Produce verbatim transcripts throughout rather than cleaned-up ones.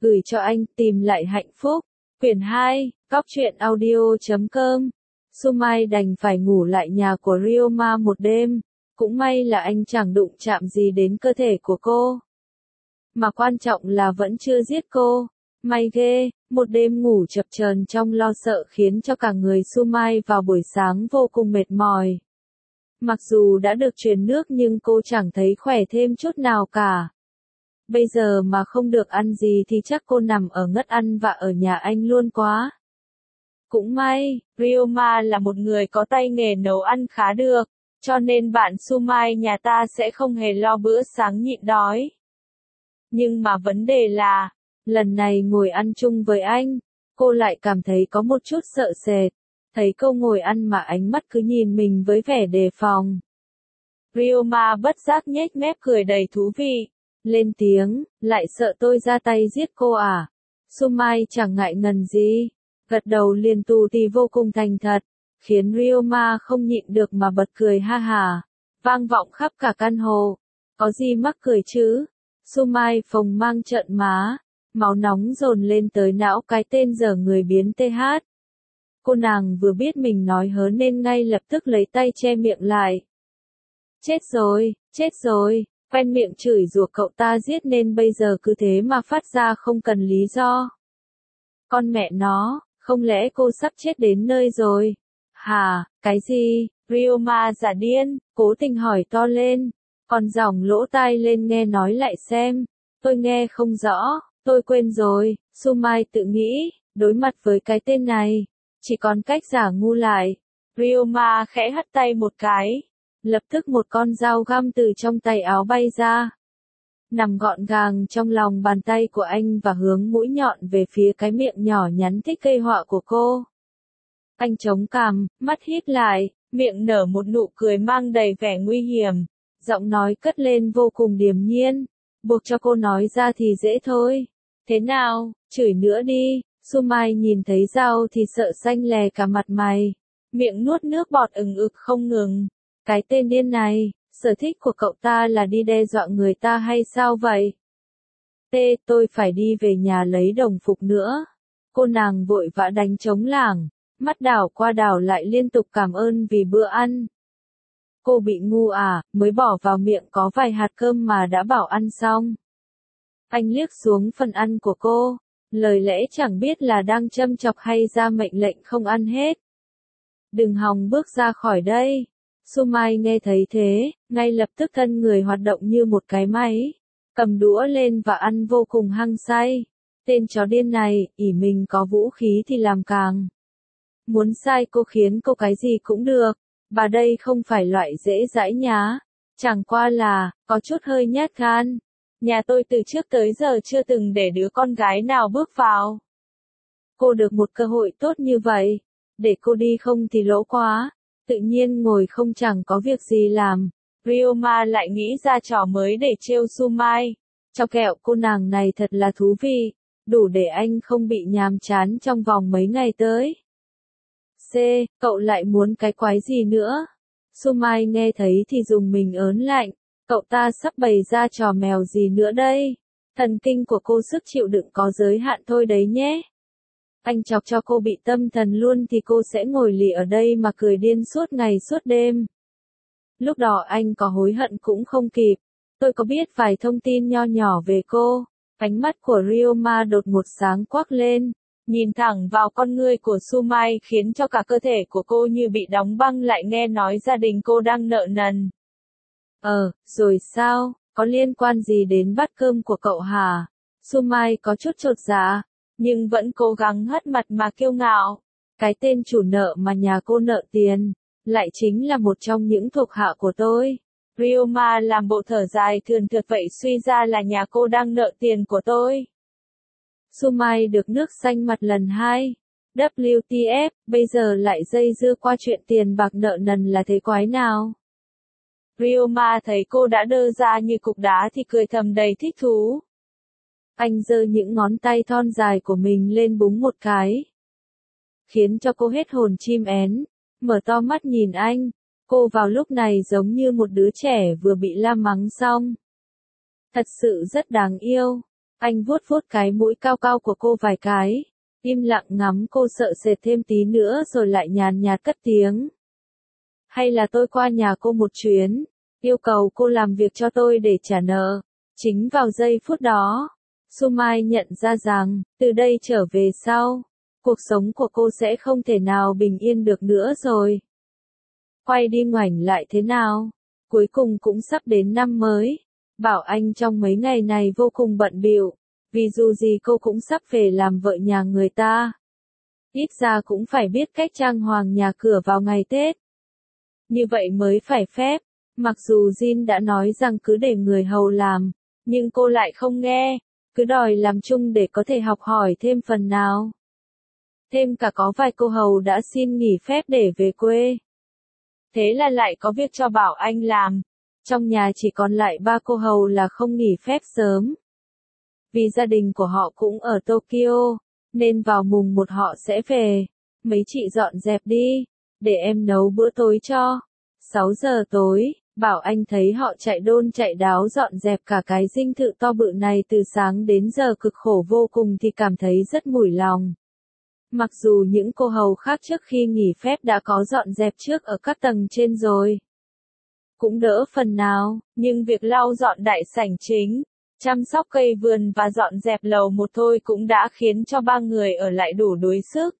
Gửi cho anh, tìm lại hạnh phúc. Quyển hai, Góc truyện audio chấm com. Sumai đành phải ngủ lại nhà của Ryoma một đêm. Cũng may là anh chẳng đụng chạm gì đến cơ thể của cô. Mà quan trọng là vẫn chưa giết cô. May ghê, một đêm ngủ chập chờn trong lo sợ khiến cho cả người Sumai vào buổi sáng vô cùng mệt mỏi. Mặc dù đã được truyền nước nhưng cô chẳng thấy khỏe thêm chút nào cả. Bây giờ mà không được ăn gì thì chắc cô nằm ở ngất ăn vạ ở nhà anh luôn quá. Cũng may, Ryoma là một người có tay nghề nấu ăn khá được, cho nên bạn Sumai nhà ta sẽ không hề lo bữa sáng nhịn đói. Nhưng mà vấn đề là, lần này ngồi ăn chung với anh, cô lại cảm thấy có một chút sợ sệt. Thấy cô ngồi ăn mà ánh mắt cứ nhìn mình với vẻ đề phòng. Ryoma bất giác nhếch mép cười đầy thú vị. Lên tiếng, lại sợ tôi ra tay giết cô à? Sumai chẳng ngại ngần gì. Gật đầu liền tù tì vô cùng thành thật. Khiến Ryoma không nhịn được mà bật cười ha hà. Vang vọng khắp cả căn hộ. Có gì mắc cười chứ? Sumai phồng mang trợn má. Máu nóng dồn lên tới não cái tên dở người biến tê hát. Cô nàng vừa biết mình nói hớ nên ngay lập tức lấy tay che miệng lại. Chết rồi, chết rồi, quen miệng chửi rủa cậu ta giết nên bây giờ cứ thế mà phát ra không cần lý do. Con mẹ nó, không lẽ cô sắp chết đến nơi rồi? Hà, cái gì? Ryoma giả điên, cố tình hỏi to lên. Còn dòng lỗ tai lên nghe nói lại xem. Tôi nghe không rõ, tôi quên rồi, Sumai tự nghĩ, đối mặt với cái tên này. Chỉ còn cách giả ngu lại. Ryoma khẽ hất tay một cái. Lập tức một con dao găm từ trong tay áo bay ra. Nằm gọn gàng trong lòng bàn tay của anh và hướng mũi nhọn về phía cái miệng nhỏ nhắn thích gây họa của cô. Anh chống cằm, mắt híp lại, miệng nở một nụ cười mang đầy vẻ nguy hiểm. Giọng nói cất lên vô cùng điềm nhiên. Buộc cho cô nói ra thì dễ thôi. Thế nào, chửi nữa đi. Sumai nhìn thấy dao thì sợ xanh lè cả mặt mày. Miệng nuốt nước bọt ừng ực không ngừng. Cái tên điên này, sở thích của cậu ta là đi đe dọa người ta hay sao vậy? Tê, tôi phải đi về nhà lấy đồng phục nữa. Cô nàng vội vã đánh trống lảng, mắt đảo qua đảo lại liên tục cảm ơn vì bữa ăn. Cô bị ngu à, mới bỏ vào miệng có vài hạt cơm mà đã bảo ăn xong. Anh liếc xuống phần ăn của cô. Lời lẽ chẳng biết là đang châm chọc hay ra mệnh lệnh không ăn hết. Đừng hòng bước ra khỏi đây. Sumai nghe thấy thế, ngay lập tức thân người hoạt động như một cái máy. Cầm đũa lên và ăn vô cùng hăng say. Tên chó điên này, ỷ mình có vũ khí thì làm càng. Muốn sai cô khiến cô cái gì cũng được. Bà đây không phải loại dễ dãi nhá. Chẳng qua là, có chút hơi nhát gan. Nhà tôi từ trước tới giờ chưa từng để đứa con gái nào bước vào. Cô được một cơ hội tốt như vậy. Để cô đi không thì lỗ quá. Tự nhiên ngồi không chẳng có việc gì làm. Ryoma lại nghĩ ra trò mới để trêu Sumai. Cho kẹo cô nàng này thật là thú vị. Đủ để anh không bị nhàm chán trong vòng mấy ngày tới. C. Cậu lại muốn cái quái gì nữa? Sumai nghe thấy thì dùng mình ớn lạnh. Cậu ta sắp bày ra trò mèo gì nữa đây? Thần kinh của cô sức chịu đựng có giới hạn thôi đấy nhé. Anh chọc cho cô bị tâm thần luôn thì cô sẽ ngồi lì ở đây mà cười điên suốt ngày suốt đêm. Lúc đó anh có hối hận cũng không kịp. Tôi có biết vài thông tin nho nhỏ về cô. Ánh mắt của Ryoma đột ngột sáng quắc lên. Nhìn thẳng vào con ngươi của Sumai khiến cho cả cơ thể của cô như bị đóng băng lại nghe nói gia đình cô đang nợ nần. Ờ, rồi sao, có liên quan gì đến bát cơm của cậu hả? Sumai có chút chột dạ, nhưng vẫn cố gắng hất mặt mà kiêu ngạo. Cái tên chủ nợ mà nhà cô nợ tiền, lại chính là một trong những thuộc hạ của tôi. Ryoma làm bộ thở dài thườn thượt vậy suy ra là nhà cô đang nợ tiền của tôi. Sumai được nước xanh mặt lần hai. W T F, bây giờ lại dây dưa qua chuyện tiền bạc nợ nần là thế quái nào? Ryoma thấy cô đã đơ ra như cục đá thì cười thầm đầy thích thú. Anh giơ những ngón tay thon dài của mình lên búng một cái. Khiến cho cô hết hồn chim én, mở to mắt nhìn anh. Cô vào lúc này giống như một đứa trẻ vừa bị la mắng xong. Thật sự rất đáng yêu. Anh vuốt vuốt cái mũi cao cao của cô vài cái, im lặng ngắm cô sợ sệt thêm tí nữa rồi lại nhàn nhạt cất tiếng. Hay là tôi qua nhà cô một chuyến, yêu cầu cô làm việc cho tôi để trả nợ. Chính vào giây phút đó, Sumai nhận ra rằng, từ đây trở về sau, cuộc sống của cô sẽ không thể nào bình yên được nữa rồi. Quay đi ngoảnh lại thế nào, cuối cùng cũng sắp đến năm mới. Bảo Anh trong mấy ngày này vô cùng bận bịu, vì dù gì cô cũng sắp về làm vợ nhà người ta. Ít ra cũng phải biết cách trang hoàng nhà cửa vào ngày Tết. Như vậy mới phải phép, mặc dù Jin đã nói rằng cứ để người hầu làm, nhưng cô lại không nghe, cứ đòi làm chung để có thể học hỏi thêm phần nào. Thêm cả có vài cô hầu đã xin nghỉ phép để về quê. Thế là lại có việc cho Bảo Anh làm. Trong nhà chỉ còn lại ba cô hầu là không nghỉ phép sớm. Vì gia đình của họ cũng ở Tokyo, nên vào mùng một họ sẽ về. Mấy chị dọn dẹp đi, để em nấu bữa tối cho. sáu giờ tối, Bảo Anh thấy họ chạy đôn chạy đáo dọn dẹp cả cái dinh thự to bự này từ sáng đến giờ cực khổ vô cùng thì cảm thấy rất mủi lòng. Mặc dù những cô hầu khác trước khi nghỉ phép đã có dọn dẹp trước ở các tầng trên rồi. Cũng đỡ phần nào, nhưng việc lau dọn đại sảnh chính, chăm sóc cây vườn và dọn dẹp lầu một thôi cũng đã khiến cho ba người ở lại đủ đuối sức.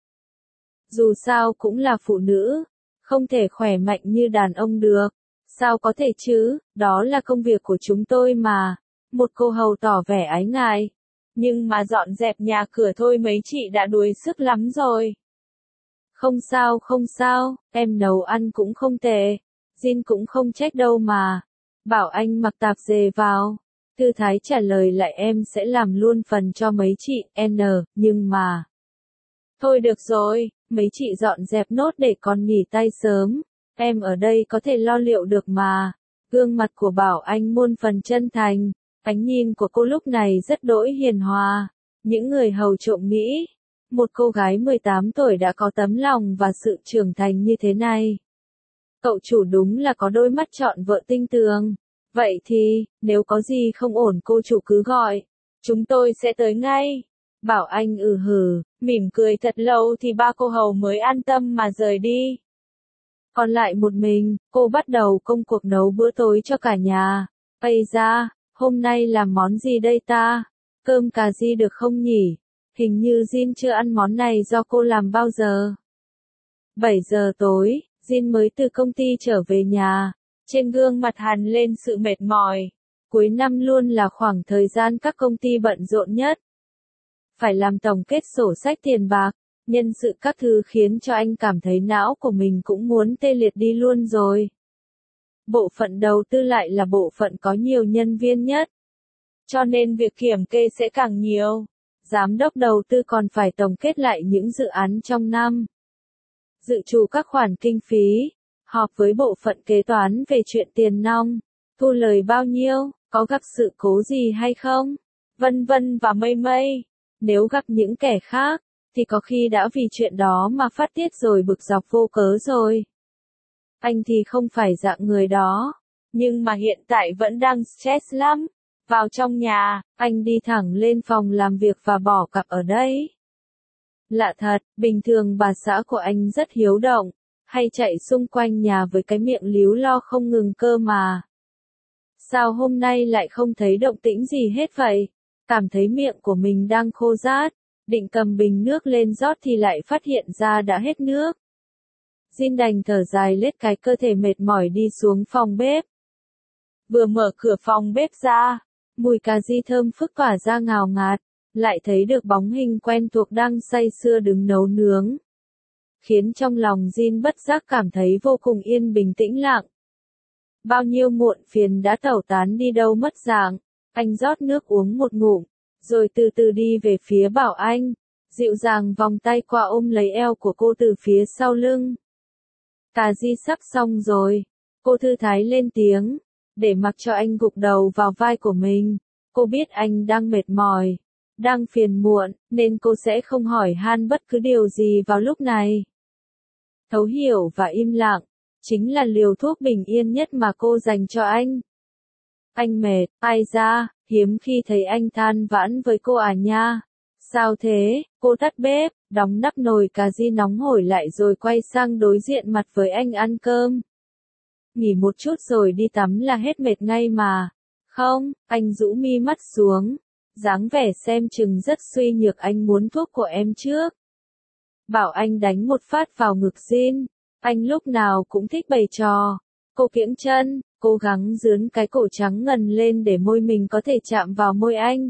Dù sao cũng là phụ nữ, không thể khỏe mạnh như đàn ông được. Sao có thể chứ, đó là công việc của chúng tôi mà. Một cô hầu tỏ vẻ ái ngại. Nhưng mà dọn dẹp nhà cửa thôi mấy chị đã đuối sức lắm rồi. Không sao không sao, em nấu ăn cũng không tệ. Jin cũng không trách đâu mà. Bảo Anh mặc tạp dề vào. Thư thái trả lời lại em sẽ làm luôn phần cho mấy chị, N, nhưng mà. Thôi được rồi, mấy chị dọn dẹp nốt để con nghỉ tay sớm. Em ở đây có thể lo liệu được mà. Gương mặt của Bảo Anh muôn phần chân thành. Ánh nhìn của cô lúc này rất đỗi hiền hòa. Những người hầu trộm nghĩ. Một cô gái mười tám tuổi đã có tấm lòng và sự trưởng thành như thế này. Cậu chủ đúng là có đôi mắt chọn vợ tinh tường. Vậy thì, nếu có gì không ổn cô chủ cứ gọi. Chúng tôi sẽ tới ngay. Bảo Anh ừ hừ, mỉm cười thật lâu thì ba cô hầu mới an tâm mà rời đi. Còn lại một mình, cô bắt đầu công cuộc nấu bữa tối cho cả nhà. Ây da, hôm nay làm món gì đây ta? Cơm cà ri được không nhỉ? Hình như Jin chưa ăn món này do cô làm bao giờ. bảy giờ tối, Jin mới từ công ty trở về nhà. Trên gương mặt hằn lên sự mệt mỏi. Cuối năm luôn là khoảng thời gian các công ty bận rộn nhất. Phải làm tổng kết sổ sách tiền bạc, nhân sự các thứ khiến cho anh cảm thấy não của mình cũng muốn tê liệt đi luôn rồi. Bộ phận đầu tư lại là bộ phận có nhiều nhân viên nhất. Cho nên việc kiểm kê sẽ càng nhiều. Giám đốc đầu tư còn phải tổng kết lại những dự án trong năm. Dự trù các khoản kinh phí. Họp với bộ phận kế toán về chuyện tiền nong. Thu lời bao nhiêu, có gặp sự cố gì hay không? Vân vân và mây mây. Nếu gặp những kẻ khác, thì có khi đã vì chuyện đó mà phát tiết rồi bực dọc vô cớ rồi. Anh thì không phải dạng người đó, nhưng mà hiện tại vẫn đang stress lắm. Vào trong nhà, anh đi thẳng lên phòng làm việc và bỏ cặp ở đây. Lạ thật, bình thường bà xã của anh rất hiếu động, hay chạy xung quanh nhà với cái miệng líu lo không ngừng cơ mà. Sao hôm nay lại không thấy động tĩnh gì hết vậy? Cảm thấy miệng của mình đang khô rát, định cầm bình nước lên rót thì lại phát hiện ra đã hết nước. Jin đành thở dài lết cái cơ thể mệt mỏi đi xuống phòng bếp. Vừa mở cửa phòng bếp ra, mùi cà ri thơm phức tỏa ra ngào ngạt, lại thấy được bóng hình quen thuộc đang say sưa đứng nấu nướng. Khiến trong lòng Jin bất giác cảm thấy vô cùng yên bình tĩnh lặng. Bao nhiêu muộn phiền đã tẩu tán đi đâu mất dạng. Anh rót nước uống một ngụm, rồi từ từ đi về phía Bảo Anh, dịu dàng vòng tay qua ôm lấy eo của cô từ phía sau lưng. Cà ri sắp xong rồi, cô thư thái lên tiếng, để mặc cho anh gục đầu vào vai của mình. Cô biết anh đang mệt mỏi, đang phiền muộn, nên cô sẽ không hỏi han bất cứ điều gì vào lúc này. Thấu hiểu và im lặng, chính là liều thuốc bình yên nhất mà cô dành cho anh. Anh mệt, ai ra, hiếm khi thấy anh than vãn với cô à nha. Sao thế? Cô tắt bếp, đóng nắp nồi cà ri nóng hổi lại rồi quay sang đối diện mặt với anh ăn cơm. Nghỉ một chút rồi đi tắm là hết mệt ngay mà. Không, anh rũ mi mắt xuống, dáng vẻ xem chừng rất suy nhược. Anh muốn thuốc của em trước. Bảo anh đánh một phát vào ngực Jin. Anh lúc nào cũng thích bày trò. Cô kiễng chân, cố gắng dướn cái cổ trắng ngần lên để môi mình có thể chạm vào môi anh.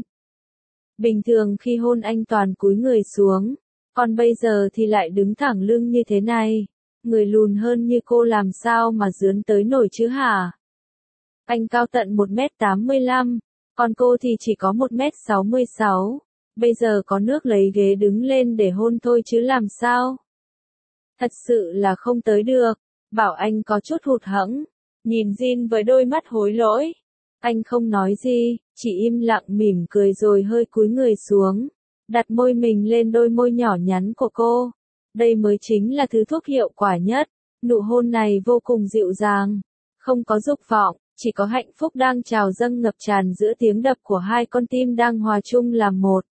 Bình thường khi hôn anh toàn cúi người xuống, còn bây giờ thì lại đứng thẳng lưng như thế này. Người lùn hơn như cô làm sao mà dướn tới nổi chứ hả? Anh cao tận một mét tám mươi lăm, còn cô thì chỉ có một mét sáu mươi sáu. Bây giờ có nước lấy ghế đứng lên để hôn thôi chứ làm sao? Thật sự là không tới được. Bảo anh có chút hụt hẫng, nhìn Jin với đôi mắt hối lỗi. Anh không nói gì, chỉ im lặng mỉm cười rồi hơi cúi người xuống, đặt môi mình lên đôi môi nhỏ nhắn của cô. Đây mới chính là thứ thuốc hiệu quả nhất. Nụ hôn này vô cùng dịu dàng, không có dục vọng, chỉ có hạnh phúc đang trào dâng ngập tràn giữa tiếng đập của hai con tim đang hòa chung làm một.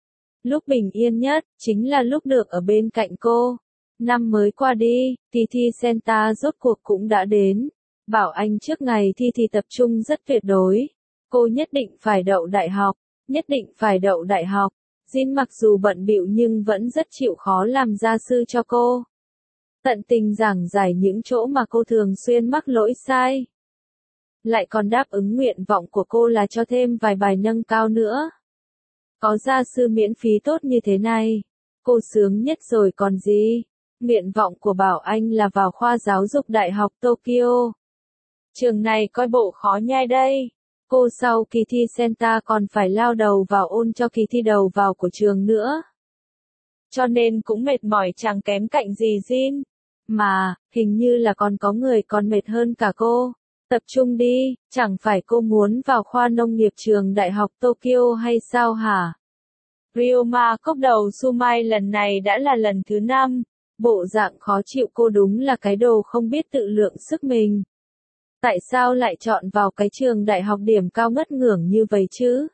Lúc bình yên nhất, chính là lúc được ở bên cạnh cô. Năm mới qua đi, kỳ thi Senta rốt cuộc cũng đã đến. Bảo anh trước ngày thi thì tập trung rất tuyệt đối. Cô nhất định phải đậu đại học, nhất định phải đậu đại học. Jin mặc dù bận bịu nhưng vẫn rất chịu khó làm gia sư cho cô. Tận tình giảng giải những chỗ mà cô thường xuyên mắc lỗi sai. Lại còn đáp ứng nguyện vọng của cô là cho thêm vài bài nâng cao nữa. Có gia sư miễn phí tốt như thế này, cô sướng nhất rồi còn gì. Nguyện vọng của Bảo Anh là vào khoa giáo dục Đại học Tokyo. Trường này coi bộ khó nhai đây. Cô sau kỳ thi Senta còn phải lao đầu vào ôn cho kỳ thi đầu vào của trường nữa. Cho nên cũng mệt mỏi chẳng kém cạnh gì Jin. Mà, hình như là còn có người còn mệt hơn cả cô. Tập trung đi, chẳng phải cô muốn vào khoa nông nghiệp trường Đại học Tokyo hay sao hả? Ryoma cốc đầu Sumai lần này đã là lần thứ năm. Bộ dạng khó chịu cô đúng là cái đồ không biết tự lượng sức mình. Tại sao lại chọn vào cái trường đại học điểm cao ngất ngưởng như vậy chứ?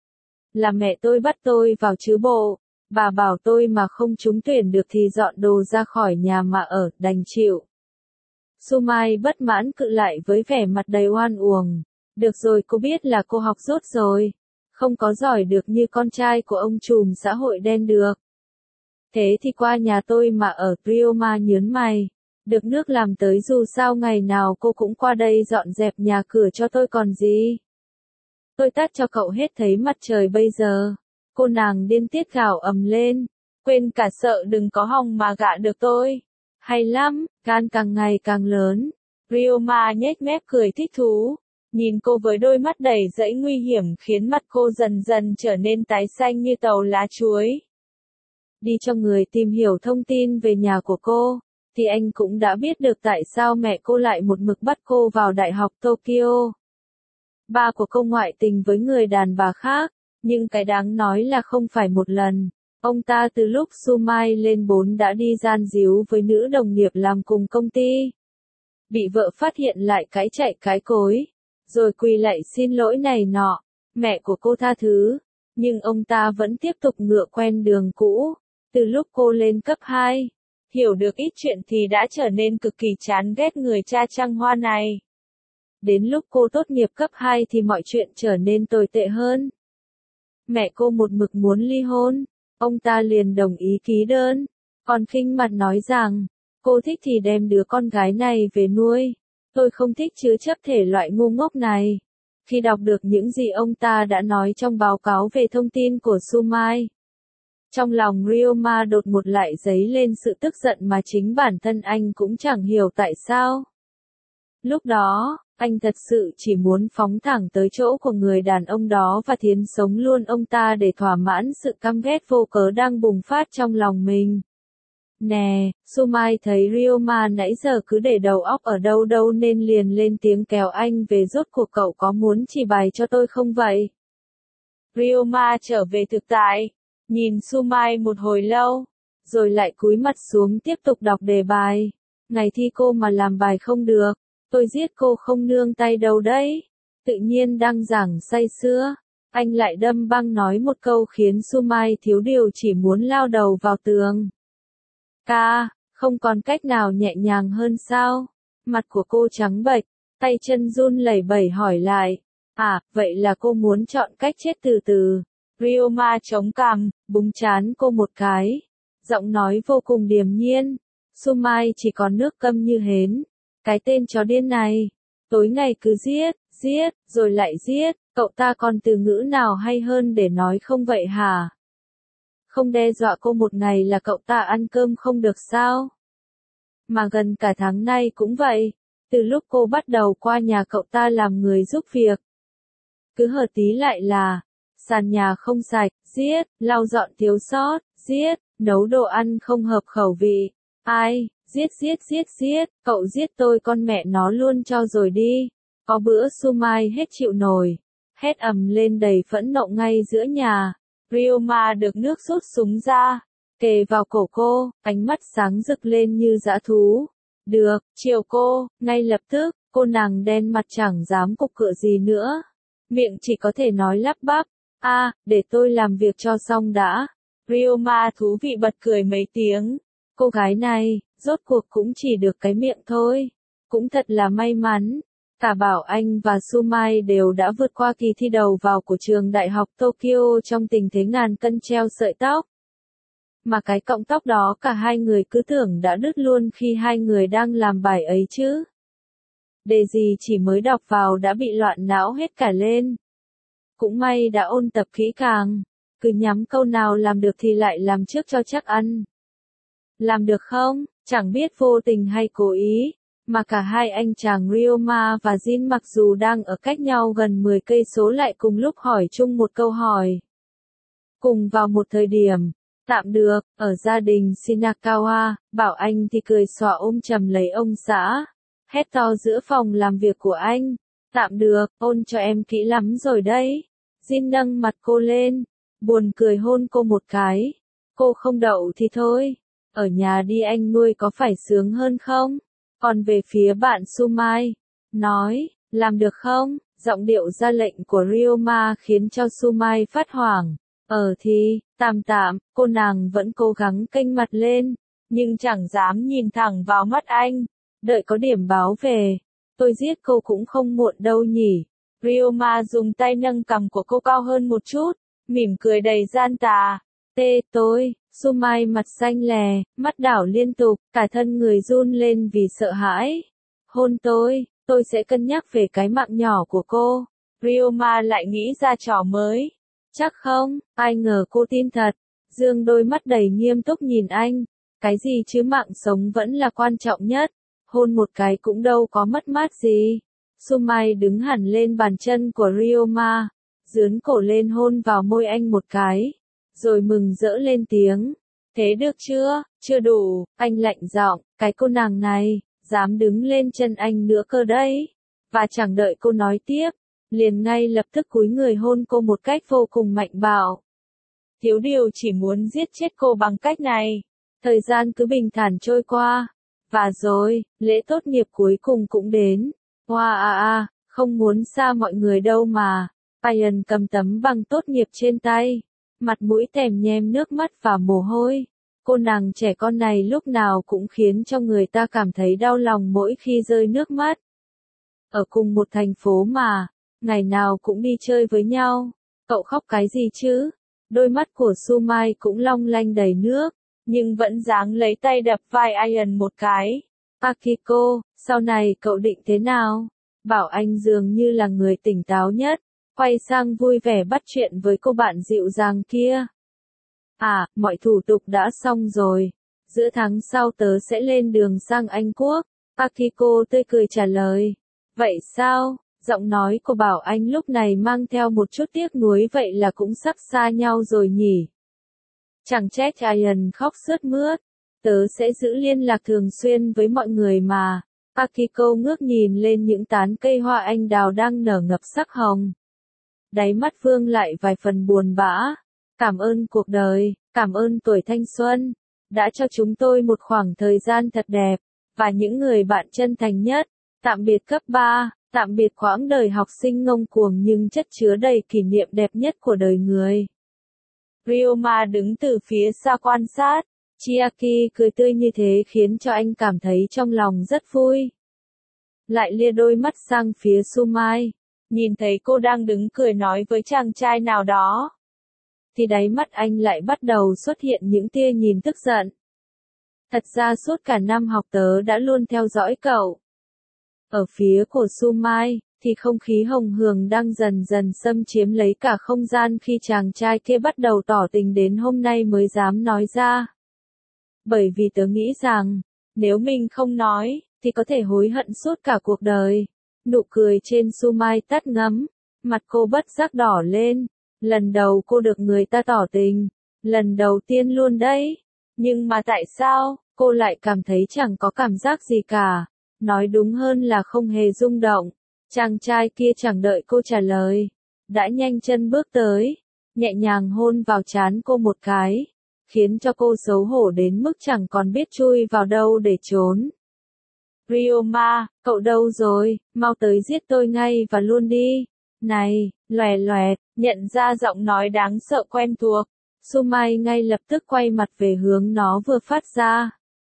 Là mẹ tôi bắt tôi vào chứ bộ. Bà bảo tôi mà không trúng tuyển được thì dọn đồ ra khỏi nhà mà ở, đành chịu. Sumai bất mãn cự lại với vẻ mặt đầy oan uổng. Được rồi, cô biết là cô học dốt rồi. Không có giỏi được như con trai của ông trùm xã hội đen được. Thế thì qua nhà tôi mà ở. Ryoma nhớn mày. Được nước làm tới, dù sao ngày nào cô cũng qua đây dọn dẹp nhà cửa cho tôi còn gì. Tôi tát cho cậu hết thấy mặt trời bây giờ. Cô nàng điên tiết gào ầm lên. Quên cả sợ đừng có hòng mà gạ được tôi. Hay lắm, gan càng ngày càng lớn. Ryoma nhếch mép cười thích thú. Nhìn cô với đôi mắt đầy dẫy nguy hiểm khiến mặt cô dần dần trở nên tái xanh như tàu lá chuối. Đi cho người tìm hiểu thông tin về nhà của cô, thì anh cũng đã biết được tại sao mẹ cô lại một mực bắt cô vào Đại học Tokyo. Ba của cô ngoại tình với người đàn bà khác, nhưng cái đáng nói là không phải một lần. Ông ta từ lúc Sumai lên bốn đã đi gian díu với nữ đồng nghiệp làm cùng công ty. Bị vợ phát hiện lại cái chạy cái cối, rồi quỳ lại xin lỗi này nọ. Mẹ của cô tha thứ, nhưng ông ta vẫn tiếp tục ngựa quen đường cũ. Từ lúc cô lên cấp hai, hiểu được ít chuyện thì đã trở nên cực kỳ chán ghét người cha trăng hoa này. Đến lúc cô tốt nghiệp cấp hai thì mọi chuyện trở nên tồi tệ hơn. Mẹ cô một mực muốn ly hôn, ông ta liền đồng ý ký đơn, còn khinh mặt nói rằng, cô thích thì đem đứa con gái này về nuôi. Tôi không thích chứa chấp thể loại ngu ngốc này. Khi đọc được những gì ông ta đã nói trong báo cáo về thông tin của Sumai, trong lòng Ryoma đột ngột lại dấy lên sự tức giận mà chính bản thân anh cũng chẳng hiểu tại sao. Lúc đó, anh thật sự chỉ muốn phóng thẳng tới chỗ của người đàn ông đó và thiến sống luôn ông ta để thỏa mãn sự căm ghét vô cớ đang bùng phát trong lòng mình. Nè, Sumai thấy Ryoma nãy giờ cứ để đầu óc ở đâu đâu nên liền lên tiếng kéo anh về, rốt cuộc cậu có muốn chỉ bài cho tôi không vậy? Ryoma trở về thực tại, nhìn Sumai một hồi lâu, rồi lại cúi mặt xuống tiếp tục đọc đề bài. Ngày thi cô mà làm bài không được, tôi giết cô không nương tay đâu đấy. Tự nhiên đang giảng say sưa, Anh lại đâm băng nói một câu khiến Sumai thiếu điều chỉ muốn lao đầu vào tường. Ca, không còn cách nào nhẹ nhàng hơn sao? Mặt của cô trắng bệch, tay chân run lẩy bẩy hỏi lại. À, vậy là cô muốn chọn cách chết từ từ. Ryoma chống cằm, búng trán cô một cái. Giọng nói vô cùng điềm nhiên. Sumai chỉ còn nước câm như hến. Cái tên chó điên này. Tối ngày cứ giết, giết, rồi lại giết. Cậu ta còn từ ngữ nào hay hơn để nói không vậy hả? Không đe dọa cô một ngày là cậu ta ăn cơm không được sao? Mà gần cả tháng nay cũng vậy. Từ lúc cô bắt đầu qua nhà cậu ta làm người giúp việc. Cứ hở tí lại là, sàn nhà không sạch, giết, lau dọn thiếu sót, giết, nấu đồ ăn không hợp khẩu vị. Ai, giết giết giết giết, cậu giết tôi con mẹ nó luôn cho rồi đi. Có bữa Sumai hết chịu nổi. Hét ầm lên đầy phẫn nộ ngay giữa nhà. Ryoma được nước rút súng ra, kề vào cổ cô, ánh mắt sáng rực lên như dã thú. Được, chiều cô, ngay lập tức, cô nàng đen mặt chẳng dám cục cựa gì nữa. Miệng chỉ có thể nói lắp bắp, a, à, để tôi làm việc cho xong đã. Ryoma thú vị bật cười mấy tiếng. Cô gái này, rốt cuộc cũng chỉ được cái miệng thôi. Cũng thật là may mắn. Cả Bảo Anh và Sumai đều đã vượt qua kỳ thi đầu vào của trường đại học Tokyo trong tình thế ngàn cân treo sợi tóc. Mà cái cọng tóc đó cả hai người cứ tưởng đã đứt luôn khi hai người đang làm bài ấy chứ. Đề gì chỉ mới đọc vào đã bị loạn não hết cả lên. Cũng may đã ôn tập kỹ càng, cứ nhắm câu nào làm được thì lại làm trước cho chắc ăn. Làm được không, chẳng biết vô tình hay cố ý. Mà cả hai anh chàng Ryoma và Jin mặc dù đang ở cách nhau gần mười cây số lại cùng lúc hỏi chung một câu hỏi. Cùng vào một thời điểm, tạm được, ở gia đình Shinakawa, Bảo Anh thì cười xòa ôm chầm lấy ông xã. Hét to giữa phòng làm việc của anh. Tạm được, ôn cho em kỹ lắm rồi đấy. Jin nâng mặt cô lên, buồn cười hôn cô một cái. Cô không đậu thì thôi, ở nhà đi anh nuôi có phải sướng hơn không? Còn về phía bạn Sumai, nói, làm được không? Giọng điệu ra lệnh của Ryoma khiến cho Sumai phát hoảng. Ờ thì, tạm tạm, cô nàng vẫn cố gắng kênh mặt lên, nhưng chẳng dám nhìn thẳng vào mắt anh. Đợi có điểm báo về, tôi giết cô cũng không muộn đâu nhỉ. Ryoma dùng tay nâng cằm của cô cao hơn một chút, mỉm cười đầy gian tà. Tê tôi, Sumai mặt xanh lè, mắt đảo liên tục, cả thân người run lên vì sợ hãi. Hôn tôi, tôi sẽ cân nhắc về cái mạng nhỏ của cô. Ryoma lại nghĩ ra trò mới. Chắc không, ai ngờ cô tin thật. Dương đôi mắt đầy nghiêm túc nhìn anh. Cái gì chứ mạng sống vẫn là quan trọng nhất. Hôn một cái cũng đâu có mất mát gì. Sumai đứng hẳn lên bàn chân của Ryoma, dướn cổ lên hôn vào môi anh một cái, rồi mừng rỡ lên tiếng. Thế được chưa, chưa đủ, anh lạnh giọng, cái cô nàng này, dám đứng lên chân anh nữa cơ đấy. Và chẳng đợi cô nói tiếp, liền ngay lập tức cúi người hôn cô một cách vô cùng mạnh bạo. Thiếu điều chỉ muốn giết chết cô bằng cách này. Thời gian cứ bình thản trôi qua. Và rồi, lễ tốt nghiệp cuối cùng cũng đến. Hoa a a, không muốn xa mọi người đâu mà. Ian cầm tấm bằng tốt nghiệp trên tay. Mặt mũi tèm nhem nước mắt và mồ hôi. Cô nàng trẻ con này lúc nào cũng khiến cho người ta cảm thấy đau lòng mỗi khi rơi nước mắt. Ở cùng một thành phố mà, ngày nào cũng đi chơi với nhau. Cậu khóc cái gì chứ? Đôi mắt của Sumai cũng long lanh đầy nước, nhưng vẫn dáng lấy tay đập vai Ian một cái. Akiko, sau này cậu định thế nào? Bảo Anh dường như là người tỉnh táo nhất, quay sang vui vẻ bắt chuyện với cô bạn dịu dàng kia. À, mọi thủ tục đã xong rồi. Giữa tháng sau tớ sẽ lên đường sang Anh Quốc. Akiko tươi cười trả lời. Vậy sao? Giọng nói của Bảo Anh lúc này mang theo một chút tiếc nuối, vậy là cũng sắp xa nhau rồi nhỉ? Chẳng trách Ian khóc sướt mướt. Tớ sẽ giữ liên lạc thường xuyên với mọi người mà. Akiko ngước nhìn lên những tán cây hoa anh đào đang nở ngập sắc hồng. Đáy mắt vương lại vài phần buồn bã. Cảm ơn cuộc đời, cảm ơn tuổi thanh xuân, đã cho chúng tôi một khoảng thời gian thật đẹp, và những người bạn chân thành nhất. Tạm biệt cấp ba. Tạm biệt quãng đời học sinh ngông cuồng nhưng chất chứa đầy kỷ niệm đẹp nhất của đời người. Ryoma đứng từ phía xa quan sát. Chiaki cười tươi như thế khiến cho anh cảm thấy trong lòng rất vui. Lại lia đôi mắt sang phía Sumai. Nhìn thấy cô đang đứng cười nói với chàng trai nào đó. Thì đáy mắt anh lại bắt đầu xuất hiện những tia nhìn tức giận. Thật ra suốt cả năm học tớ đã luôn theo dõi cậu. Ở phía của Sumai, thì không khí hồng hường đang dần dần xâm chiếm lấy cả không gian khi chàng trai kia bắt đầu tỏ tình đến hôm nay mới dám nói ra. Bởi vì tớ nghĩ rằng, nếu mình không nói, thì có thể hối hận suốt cả cuộc đời. Nụ cười trên Sumai tắt ngấm, mặt cô bất giác đỏ lên. Lần đầu cô được người ta tỏ tình, lần đầu tiên luôn đấy. Nhưng mà tại sao, cô lại cảm thấy chẳng có cảm giác gì cả? Nói đúng hơn là không hề rung động. Chàng trai kia chẳng đợi cô trả lời, đã nhanh chân bước tới, nhẹ nhàng hôn vào trán cô một cái, khiến cho cô xấu hổ đến mức chẳng còn biết chui vào đâu để trốn. Ryoma, cậu đâu rồi, mau tới giết tôi ngay và luôn đi. Này, loè loẹt, nhận ra giọng nói đáng sợ quen thuộc, Sumai ngay lập tức quay mặt về hướng nó vừa phát ra.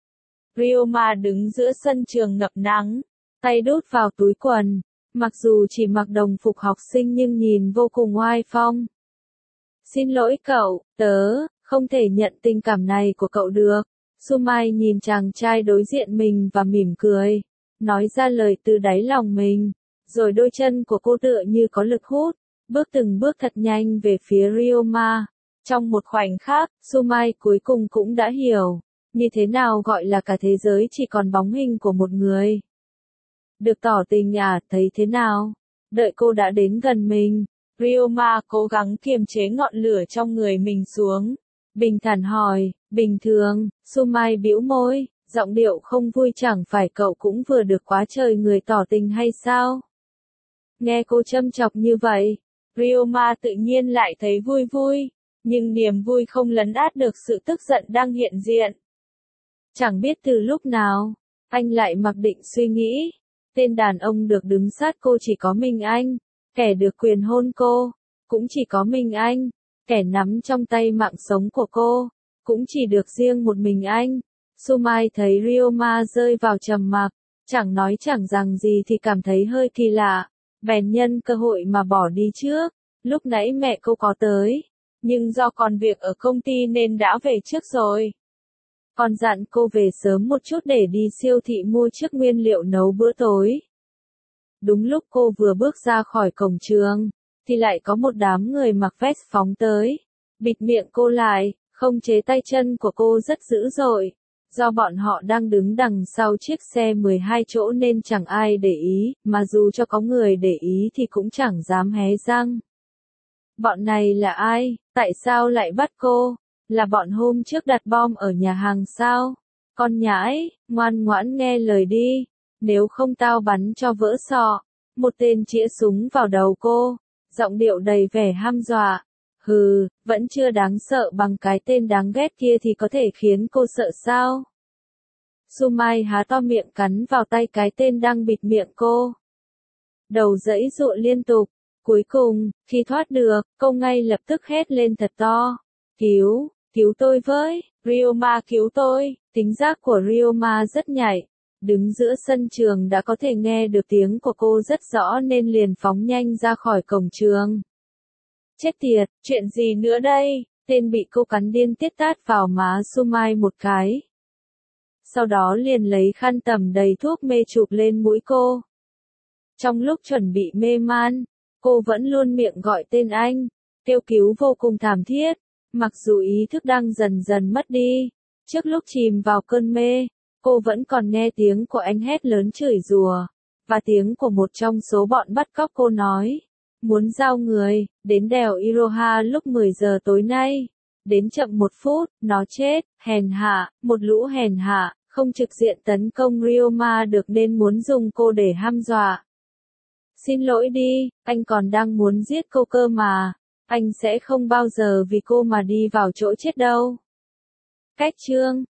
Ryoma đứng giữa sân trường ngập nắng, tay đút vào túi quần, mặc dù chỉ mặc đồng phục học sinh nhưng nhìn vô cùng oai phong. Xin lỗi cậu, tớ không thể nhận tình cảm này của cậu được. Sumai nhìn chàng trai đối diện mình và mỉm cười, nói ra lời từ đáy lòng mình, rồi đôi chân của cô tựa như có lực hút, bước từng bước thật nhanh về phía Ryoma. Trong một khoảnh khắc, Sumai cuối cùng cũng đã hiểu, như thế nào gọi là cả thế giới chỉ còn bóng hình của một người. Được tỏ tình à, thấy thế nào? Đợi cô đã đến gần mình, Ryoma cố gắng kiềm chế ngọn lửa trong người mình xuống. Bình thản hỏi, bình thường, Sumai bĩu môi, giọng điệu không vui chẳng phải cậu cũng vừa được quá trời người tỏ tình hay sao? Nghe cô châm chọc như vậy, Ryoma tự nhiên lại thấy vui vui, nhưng niềm vui không lấn át được sự tức giận đang hiện diện. Chẳng biết từ lúc nào, anh lại mặc định suy nghĩ, tên đàn ông được đứng sát cô chỉ có mình anh, kẻ được quyền hôn cô, cũng chỉ có mình anh. Kẻ nắm trong tay mạng sống của cô, cũng chỉ được riêng một mình anh. Sumai thấy Ryoma rơi vào trầm mặc, chẳng nói chẳng rằng gì thì cảm thấy hơi kỳ lạ, bèn nhân cơ hội mà bỏ đi trước. Lúc nãy mẹ cô có tới, nhưng do còn việc ở công ty nên đã về trước rồi. Còn dặn cô về sớm một chút để đi siêu thị mua trước nguyên liệu nấu bữa tối. Đúng lúc cô vừa bước ra khỏi cổng trường, thì lại có một đám người mặc vest phóng tới, bịt miệng cô lại, không chế tay chân của cô rất dữ dội. Do bọn họ đang đứng đằng sau chiếc xe mười hai chỗ nên chẳng ai để ý, mà dù cho có người để ý thì cũng chẳng dám hé răng. Bọn này là ai? Tại sao lại bắt cô? Là bọn hôm trước đặt bom ở nhà hàng sao? Con nhãi, ngoan ngoãn nghe lời đi, nếu không tao bắn cho vỡ sọ. Một tên chĩa súng vào đầu cô, giọng điệu đầy vẻ hăm dọa. Hừ, vẫn chưa đáng sợ bằng cái tên đáng ghét kia thì có thể khiến cô sợ sao? Sumai há to miệng cắn vào tay cái tên đang bịt miệng cô. Đầu giãy giụa liên tục. Cuối cùng, khi thoát được, cô ngay lập tức hét lên thật to. Cứu, cứu tôi với, Ryoma cứu tôi. Tính giác của Ryoma rất nhạy. Đứng giữa sân trường đã có thể nghe được tiếng của cô rất rõ nên liền phóng nhanh ra khỏi cổng trường. Chết tiệt, chuyện gì nữa đây? Tên bị cô cắn điên tiết tát vào má Sumai một cái. Sau đó liền lấy khăn tẩm đầy thuốc mê chụp lên mũi cô. Trong lúc chuẩn bị mê man, cô vẫn luôn miệng gọi tên anh, kêu cứu vô cùng thảm thiết, mặc dù ý thức đang dần dần mất đi. Trước lúc chìm vào cơn mê, cô vẫn còn nghe tiếng của anh hét lớn chửi rủa, và tiếng của một trong số bọn bắt cóc cô nói, muốn giao người, đến đèo Iroha lúc mười giờ tối nay. Đến chậm một phút, nó chết, hèn hạ, một lũ hèn hạ, không trực diện tấn công Ryoma được nên muốn dùng cô để hăm dọa. Xin lỗi đi, anh còn đang muốn giết cô cơ mà, anh sẽ không bao giờ vì cô mà đi vào chỗ chết đâu. Cách chương